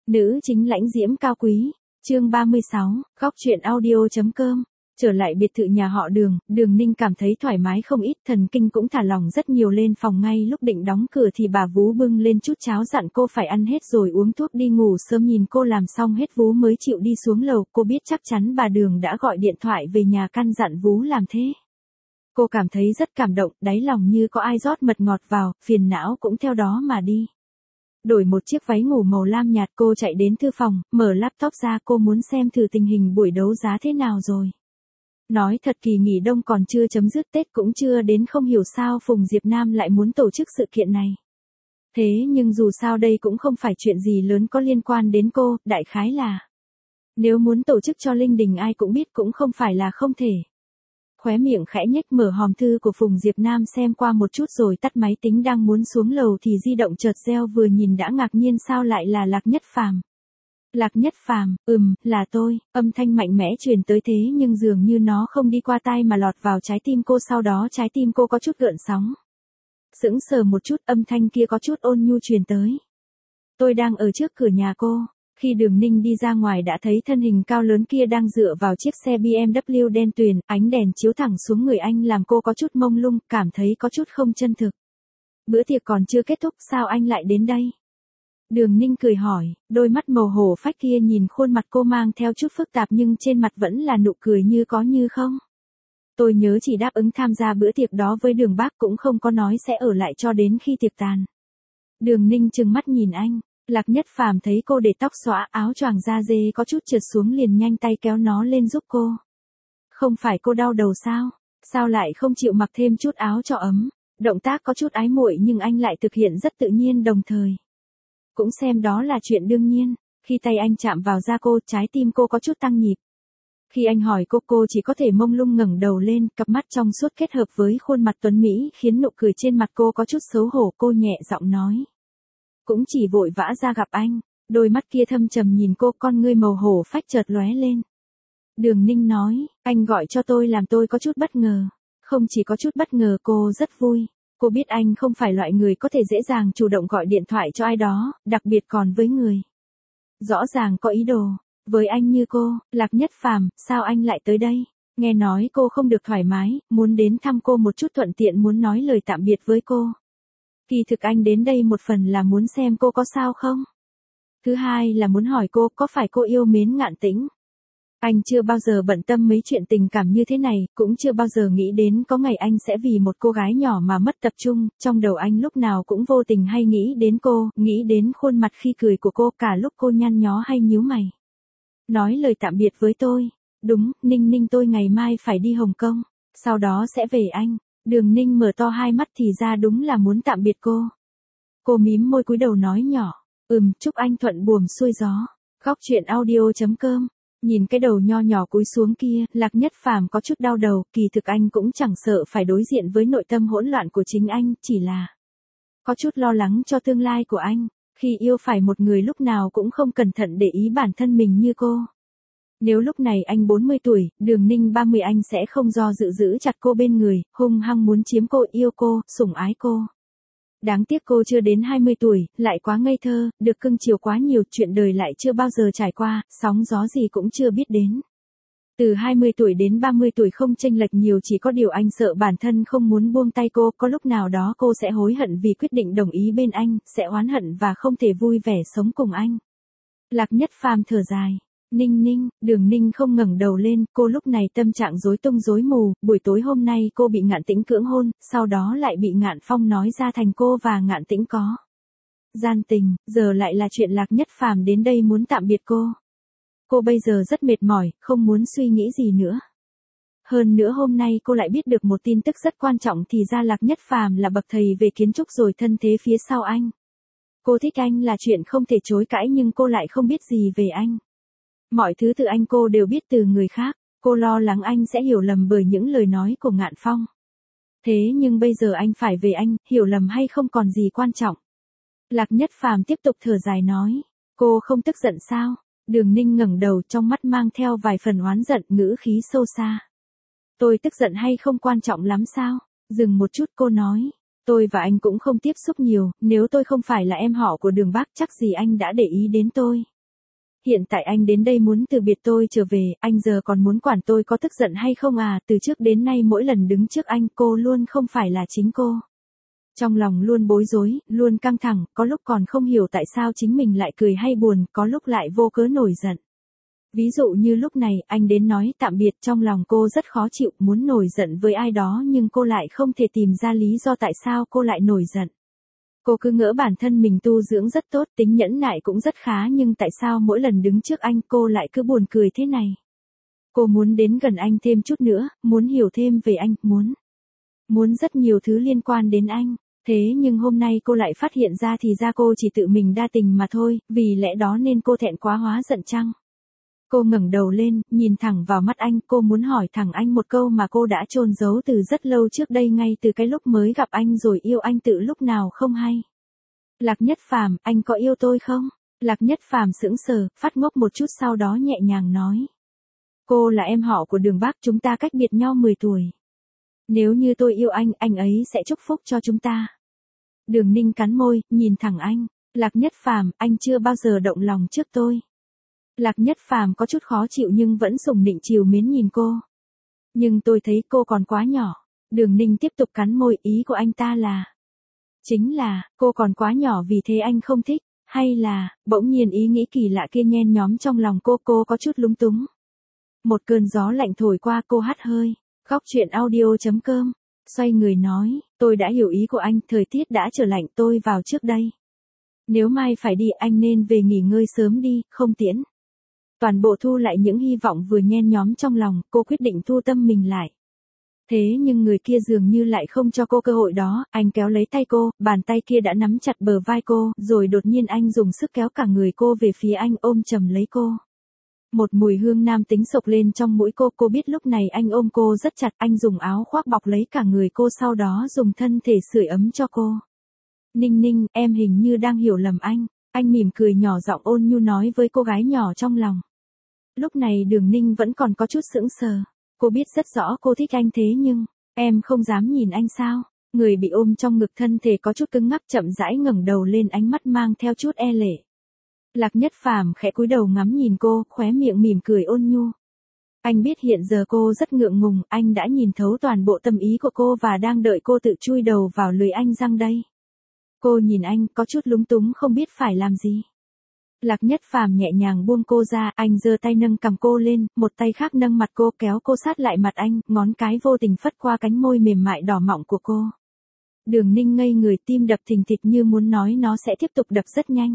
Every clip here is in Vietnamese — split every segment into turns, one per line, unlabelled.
Nữ chính lãnh diễm cao quý. Chương 36, góc truyện audio.com. Trở lại biệt thự nhà họ Đường, Đường Ninh cảm thấy thoải mái không ít, thần kinh cũng thả lỏng rất nhiều. Lên phòng ngay lúc định đóng cửa thì bà Vú bưng lên chút cháo dặn cô phải ăn hết rồi uống thuốc đi ngủ sớm. Nhìn cô làm xong hết Vú mới chịu đi xuống lầu, cô biết chắc chắn bà Đường đã gọi điện thoại về nhà căn dặn Vú làm thế. Cô cảm thấy rất cảm động, đáy lòng như có ai rót mật ngọt vào, phiền não cũng theo đó mà đi. Đổi một chiếc váy ngủ màu lam nhạt, cô chạy đến thư phòng, mở laptop ra, cô muốn xem thử tình hình buổi đấu giá thế nào rồi. Nói thật, kỳ nghỉ đông còn chưa chấm dứt, Tết cũng chưa đến, không hiểu sao Phùng Diệp Nam lại muốn tổ chức sự kiện này. Thế nhưng dù sao đây cũng không phải chuyện gì lớn có liên quan đến cô, đại khái là nếu muốn tổ chức cho linh đình ai cũng biết cũng không phải là không thể. Khóe miệng khẽ nhếch, mở hòm thư của Phùng Diệp Nam xem qua một chút rồi tắt máy tính. Đang muốn xuống lầu thì di động chợt reo, vừa nhìn đã ngạc nhiên, sao lại là Lạc Nhất Phàm. Lạc Nhất Phàm, là tôi. Âm thanh mạnh mẽ truyền tới, thế nhưng dường như nó không đi qua tai mà lọt vào trái tim cô, sau đó trái tim cô có chút gợn sóng. Sững sờ một chút, âm thanh kia có chút ôn nhu truyền tới. Tôi đang ở trước cửa nhà cô. Khi Đường Ninh đi ra ngoài đã thấy thân hình cao lớn kia đang dựa vào chiếc xe BMW đen tuyền, ánh đèn chiếu thẳng xuống người anh làm cô có chút mông lung, cảm thấy có chút không chân thực. Bữa tiệc còn chưa kết thúc, sao anh lại đến đây? Đường Ninh cười hỏi, đôi mắt màu hổ phách kia nhìn khuôn mặt cô mang theo chút phức tạp nhưng trên mặt vẫn là nụ cười như có như không. Tôi nhớ chỉ đáp ứng tham gia bữa tiệc đó với Đường Bác, cũng không có nói sẽ ở lại cho đến khi tiệc tàn. Đường Ninh trừng mắt nhìn anh. Lạc Nhất Phàm thấy cô để tóc xõa, áo choàng da dê có chút trượt xuống liền nhanh tay kéo nó lên giúp cô. Không phải cô đau đầu sao? Sao lại không chịu mặc thêm chút áo cho ấm? Động tác có chút ái muội nhưng anh lại thực hiện rất tự nhiên, đồng thời cũng xem đó là chuyện đương nhiên. Khi tay anh chạm vào da cô, trái tim cô có chút tăng nhịp. Khi anh hỏi cô chỉ có thể mông lung ngẩng đầu lên, cặp mắt trong suốt kết hợp với khuôn mặt tuấn mỹ khiến nụ cười trên mặt cô có chút xấu hổ. Cô nhẹ giọng nói, cũng chỉ vội vã ra gặp anh. Đôi mắt kia thâm trầm nhìn cô, con ngươi màu hổ phách chợt lóe lên. Đường Ninh nói, anh gọi cho tôi làm tôi có chút bất ngờ. Không chỉ có chút bất ngờ, cô rất vui. Cô biết anh không phải loại người có thể dễ dàng chủ động gọi điện thoại cho ai đó, đặc biệt còn với người rõ ràng có ý đồ với anh như cô. Lạc Nhất Phàm, sao anh lại tới đây? Nghe nói cô không được thoải mái, muốn đến thăm cô một chút, thuận tiện muốn nói lời tạm biệt với cô. Kỳ thực anh đến đây một phần là muốn xem cô có sao không. Thứ hai là muốn hỏi cô có phải cô yêu mến Ngạn Tĩnh. Anh chưa bao giờ bận tâm mấy chuyện tình cảm như thế này, cũng chưa bao giờ nghĩ đến có ngày anh sẽ vì một cô gái nhỏ mà mất tập trung. Trong đầu anh lúc nào cũng vô tình hay nghĩ đến cô, nghĩ đến khuôn mặt khi cười của cô, cả lúc cô nhăn nhó hay nhíu mày. Nói lời tạm biệt với tôi. Đúng, Ninh, tôi ngày mai phải đi Hồng Kông, sau đó sẽ về Anh. Đường Ninh mở to hai mắt, thì ra đúng là muốn tạm biệt cô. Cô mím môi cúi đầu nói nhỏ, chúc anh thuận buồm xuôi gió. Góc truyện audio.com. Nhìn cái đầu nho nhỏ cúi xuống kia, Lạc Nhất Phàm có chút đau đầu, kỳ thực anh cũng chẳng sợ phải đối diện với nội tâm hỗn loạn của chính anh, chỉ là có chút lo lắng cho tương lai của anh. Khi yêu phải một người lúc nào cũng không cẩn thận để ý bản thân mình như cô. Nếu lúc này anh 40 tuổi, Đường Ninh 30, anh sẽ không do dự giữ chặt cô bên người, hung hăng muốn chiếm cô, yêu cô, sủng ái cô. Đáng tiếc cô chưa đến 20 tuổi, lại quá ngây thơ, được cưng chiều quá nhiều, chuyện đời lại chưa bao giờ trải qua, sóng gió gì cũng chưa biết đến. Từ 20 tuổi đến 30 tuổi không chênh lệch nhiều, chỉ có điều anh sợ bản thân không muốn buông tay cô, có lúc nào đó cô sẽ hối hận vì quyết định đồng ý bên anh, sẽ oán hận và không thể vui vẻ sống cùng anh. Lạc Nhất Phàm thở dài. Ninh, Đường Ninh không ngẩng đầu lên, cô lúc này tâm trạng rối tung rối mù. Buổi tối hôm nay cô bị Ngạn Tĩnh cưỡng hôn, sau đó lại bị Ngạn Phong nói ra thành cô và Ngạn Tĩnh có gian tình, giờ lại là chuyện Lạc Nhất Phàm đến đây muốn tạm biệt cô. Cô bây giờ rất mệt mỏi, không muốn suy nghĩ gì nữa. Hơn nữa hôm nay cô lại biết được một tin tức rất quan trọng, thì ra Lạc Nhất Phàm là bậc thầy về kiến trúc rồi thân thế phía sau anh. Cô thích anh là chuyện không thể chối cãi, nhưng cô lại không biết gì về anh. Mọi thứ từ anh cô đều biết từ người khác, cô lo lắng anh sẽ hiểu lầm bởi những lời nói của Ngạn Phong. Thế nhưng bây giờ anh phải về anh, hiểu lầm hay không còn gì quan trọng. Lạc Nhất Phàm tiếp tục thở dài nói, cô không tức giận sao? Đường Ninh ngẩng đầu, trong mắt mang theo vài phần oán giận, ngữ khí sâu xa. Tôi tức giận hay không quan trọng lắm sao? Dừng một chút cô nói, tôi và anh cũng không tiếp xúc nhiều, nếu tôi không phải là em họ của Đường Bác chắc gì anh đã để ý đến tôi. hiện tại anh đến đây muốn từ biệt tôi trở về, anh giờ còn muốn quản tôi có tức giận hay không à, từ trước đến nay mỗi lần đứng trước anh cô luôn không phải là chính cô. Trong lòng luôn bối rối, luôn căng thẳng, có lúc còn không hiểu tại sao chính mình lại cười hay buồn, có lúc lại vô cớ nổi giận. Ví dụ như lúc này, anh đến nói tạm biệt, trong lòng cô rất khó chịu, muốn nổi giận với ai đó nhưng cô lại không thể tìm ra lý do tại sao cô lại nổi giận. Cô cứ ngỡ bản thân mình tu dưỡng rất tốt, tính nhẫn nại cũng rất khá nhưng tại sao mỗi lần đứng trước anh cô lại cứ buồn cười thế này. Cô muốn đến gần anh thêm chút nữa, muốn hiểu thêm về anh, muốn rất nhiều thứ liên quan đến anh. Thế nhưng hôm nay cô lại phát hiện ra thì ra cô chỉ tự mình đa tình mà thôi, vì lẽ đó nên cô thẹn quá hóa giận chăng? Cô ngẩng đầu lên, nhìn thẳng vào mắt anh, cô muốn hỏi thẳng anh một câu mà cô đã chôn giấu từ rất lâu trước đây ngay từ cái lúc mới gặp anh rồi yêu anh từ lúc nào không hay. Lạc Nhất Phàm, anh có yêu tôi không? Lạc Nhất Phàm sững sờ, phát ngốc một chút sau đó nhẹ nhàng nói. Cô là em họ của Đường Bác, chúng ta cách biệt nhau 10 tuổi. Nếu như tôi yêu anh ấy sẽ chúc phúc cho chúng ta. Đường Ninh cắn môi, nhìn thẳng anh. Lạc Nhất Phàm, anh chưa bao giờ động lòng trước tôi. Lạc Nhất Phàm có chút khó chịu nhưng vẫn sủng nịnh trìu mến nhìn cô. Nhưng tôi thấy cô còn quá nhỏ. Đường Ninh tiếp tục cắn môi, ý của anh ta là. Chính là, cô còn quá nhỏ vì thế anh không thích, hay là, bỗng nhiên ý nghĩ kỳ lạ kia nhen nhóm trong lòng cô có chút lúng túng. Một cơn gió lạnh thổi qua cô hắt hơi. Góc chuyện audio.com, xoay người nói, tôi đã hiểu ý của anh, thời tiết đã trở lạnh tôi vào trước đây. Nếu mai phải đi anh nên về nghỉ ngơi sớm đi, không tiễn. Toàn bộ thu lại những hy vọng vừa nhen nhóm trong lòng, cô quyết định thu tâm mình lại. Thế nhưng người kia dường như lại không cho cô cơ hội đó, anh kéo lấy tay cô, bàn tay kia đã nắm chặt bờ vai cô, rồi đột nhiên anh dùng sức kéo cả người cô về phía anh ôm chầm lấy cô. Một mùi hương nam tính sộc lên trong mũi cô biết lúc này anh ôm cô rất chặt, anh dùng áo khoác bọc lấy cả người cô sau đó dùng thân thể sưởi ấm cho cô. Ninh Ninh, em hình như đang hiểu lầm anh mỉm cười nhỏ giọng ôn nhu nói với cô gái nhỏ trong lòng. Lúc này Đường Ninh vẫn còn có chút sững sờ, cô biết rất rõ cô thích anh thế nhưng, em không dám nhìn anh sao, người bị ôm trong ngực thân thể có chút cứng ngắc chậm rãi ngẩng đầu lên ánh mắt mang theo chút e lệ. Lạc Nhất Phàm khẽ cúi đầu ngắm nhìn cô, khóe miệng mỉm cười ôn nhu. Anh biết hiện giờ cô rất ngượng ngùng, anh đã nhìn thấu toàn bộ tâm ý của cô và đang đợi cô tự chui đầu vào lưới anh răng đây. Cô nhìn anh, có chút lúng túng không biết phải làm gì. Lạc Nhất Phàm nhẹ nhàng buông cô ra, anh giơ tay nâng cằm cô lên, một tay khác nâng mặt cô kéo cô sát lại mặt anh, ngón cái vô tình phất qua cánh môi mềm mại đỏ mọng của cô. Đường Ninh ngây người, tim đập thình thịch như muốn nói nó sẽ tiếp tục đập rất nhanh.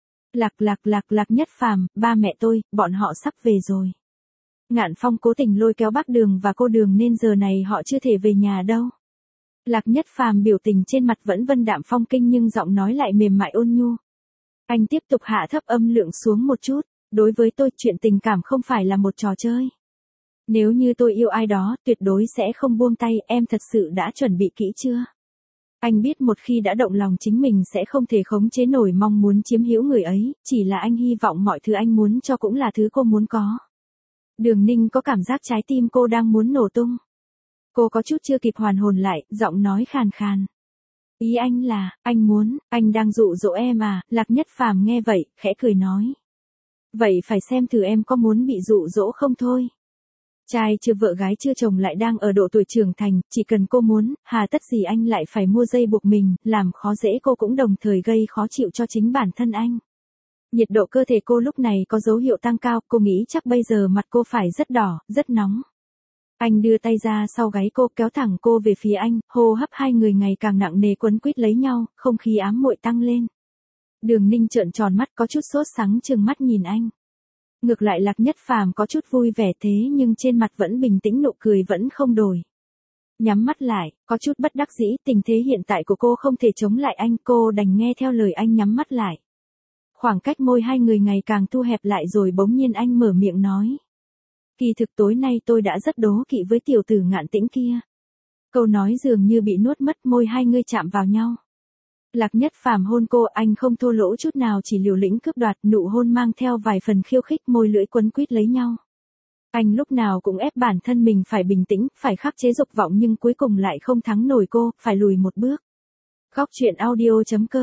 Lạc Nhất Phàm, ba mẹ tôi, bọn họ sắp về rồi. Ngạn Phong cố tình lôi kéo bác Đường và cô Đường nên giờ này họ chưa thể về nhà đâu. Lạc Nhất Phàm biểu tình trên mặt vẫn vân đạm phong kinh nhưng giọng nói lại mềm mại ôn nhu. Anh tiếp tục hạ thấp âm lượng xuống một chút, đối với tôi chuyện tình cảm không phải là một trò chơi. Nếu như tôi yêu ai đó, tuyệt đối sẽ không buông tay, em thật sự đã chuẩn bị kỹ chưa? Anh biết một khi đã động lòng chính mình sẽ không thể khống chế nổi mong muốn chiếm hữu người ấy, chỉ là anh hy vọng mọi thứ anh muốn cho cũng là thứ cô muốn có. Đường Ninh có cảm giác trái tim cô đang muốn nổ tung. Cô có chút chưa kịp hoàn hồn lại, giọng nói khàn khàn. Ý anh là, anh đang dụ dỗ em à, Lạc Nhất Phàm nghe vậy, khẽ cười nói. Vậy phải xem thử em có muốn bị dụ dỗ không thôi. Trai chưa vợ gái chưa chồng lại đang ở độ tuổi trưởng thành, chỉ cần cô muốn, hà tất gì anh lại phải mua dây buộc mình, làm khó dễ cô cũng đồng thời gây khó chịu cho chính bản thân anh. Nhiệt độ cơ thể cô lúc này có dấu hiệu tăng cao, cô nghĩ chắc bây giờ mặt cô phải rất đỏ, rất nóng. Anh đưa tay ra sau gáy cô kéo thẳng cô về phía anh, hô hấp hai người ngày càng nặng nề quấn quýt lấy nhau, không khí ám muội tăng lên. Đường Ninh trợn tròn mắt có chút sốt sắng trừng mắt nhìn anh. Ngược lại Lạc Nhất Phàm có chút vui vẻ thế nhưng trên mặt vẫn bình tĩnh nụ cười vẫn không đổi. Nhắm mắt lại, có chút bất đắc dĩ tình thế hiện tại của cô không thể chống lại anh cô đành nghe theo lời anh nhắm mắt lại. Khoảng cách môi hai người ngày càng thu hẹp lại rồi bỗng nhiên anh mở miệng nói. Kỳ thực tối nay tôi đã rất đố kỵ với tiểu tử Ngạn Tĩnh kia. Câu nói dường như bị nuốt mất môi hai người chạm vào nhau. Lạc Nhất Phàm hôn cô anh không thô lỗ chút nào chỉ liều lĩnh cướp đoạt nụ hôn mang theo vài phần khiêu khích môi lưỡi quấn quýt lấy nhau. Anh lúc nào cũng ép bản thân mình phải bình tĩnh, phải khắc chế dục vọng nhưng cuối cùng lại không thắng nổi cô, phải lùi một bước. Góc chuyện audio.com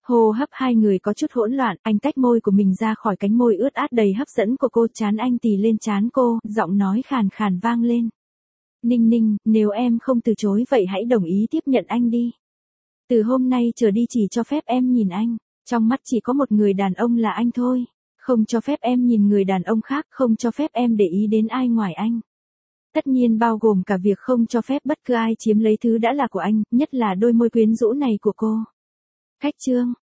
Hô hấp hai người có chút hỗn loạn, anh tách môi của mình ra khỏi cánh môi ướt át đầy hấp dẫn của cô, trán anh tì lên trán cô, giọng nói khàn khàn vang lên. Ninh Ninh, nếu em không từ chối vậy hãy đồng ý tiếp nhận anh đi. Từ hôm nay trở đi chỉ cho phép em nhìn anh, trong mắt chỉ có một người đàn ông là anh thôi. Không cho phép em nhìn người đàn ông khác, không cho phép em để ý đến ai ngoài anh. Tất nhiên bao gồm cả việc không cho phép bất cứ ai chiếm lấy thứ đã là của anh, nhất là đôi môi quyến rũ này của cô. Khách trương.